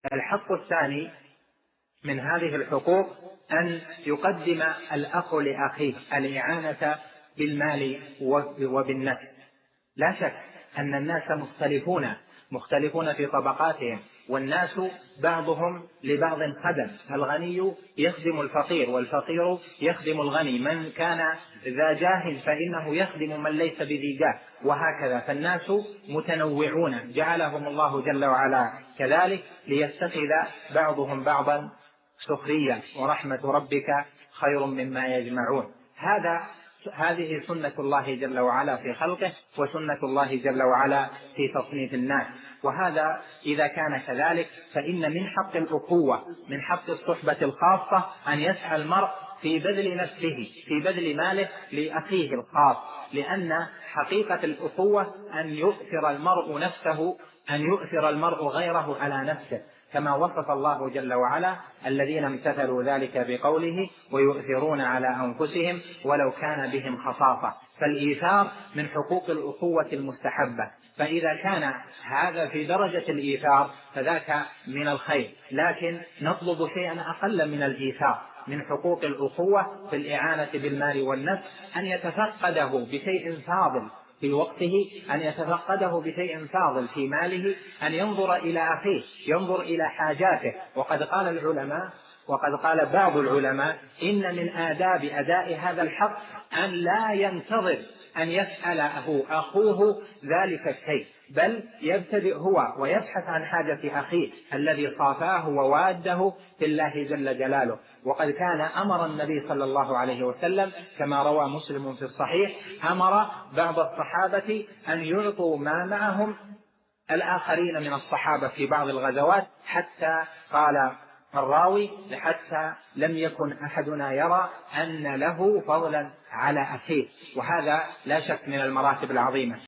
الحق الثاني من هذه الحقوق أن يقدم الأخ لأخيه الإعانة بالمال وبالنفس. لا شك أن الناس مختلفون في طبقاتهم، والناس بعضهم لبعض خدم، الغني يخدم الفقير والفقير يخدم الغني، من كان ذا جاه فإنه يخدم من ليس بذي جاه، وهكذا. فالناس متنوعون جعلهم الله جل وعلا كذلك ليتخذ بعضهم بعضا سخريا، ورحمة ربك خير مما يجمعون. هذه سنة الله جل وعلا في خلقه، وسنة الله جل وعلا في تصنيف الناس. وهذا إذا كان كذلك فإن من حق الأخوة، من حق الصحبة الخاصة، أن يسعى المرء في بذل نفسه، في بذل ماله لأخيه الخاص، لأن حقيقة الأخوة أن يؤثر المرء غيره على نفسه، كما وصف الله جل وعلا الذين امتثلوا ذلك بقوله ويؤثرون على أنفسهم ولو كان بهم خصاصة. فالإيثار من حقوق الأخوة المستحبة، فإذا كان هذا في درجة الإيثار فذاك من الخير، لكن نطلب شيئا أقل من الإيثار من حقوق الأخوة في الإعانة بالمال والنفس، أن يتفقده بشيء فاضل في وقته، أن يتفقده بشيء فاضل في ماله، أن ينظر إلى أخيه، ينظر إلى حاجاته. وقد قال بعض العلماء إن من آداب أداء هذا الحق أن لا ينتظر أن يسأله أخوه ذلك الشيء، بل يبتدئ هو ويبحث عن حاجة أخيه الذي صافاه وواده في الله جل جلاله. وقد كان أمر النبي صلى الله عليه وسلم كما روى مسلم في الصحيح، أمر بعض الصحابة أن يعطوا ما معهم الآخرين من الصحابة في بعض الغزوات، حتى قال الراوي حتى لم يكن أحدنا يرى أن له فضلا على أخيه. وهذا لا شك من المراتب العظيمة.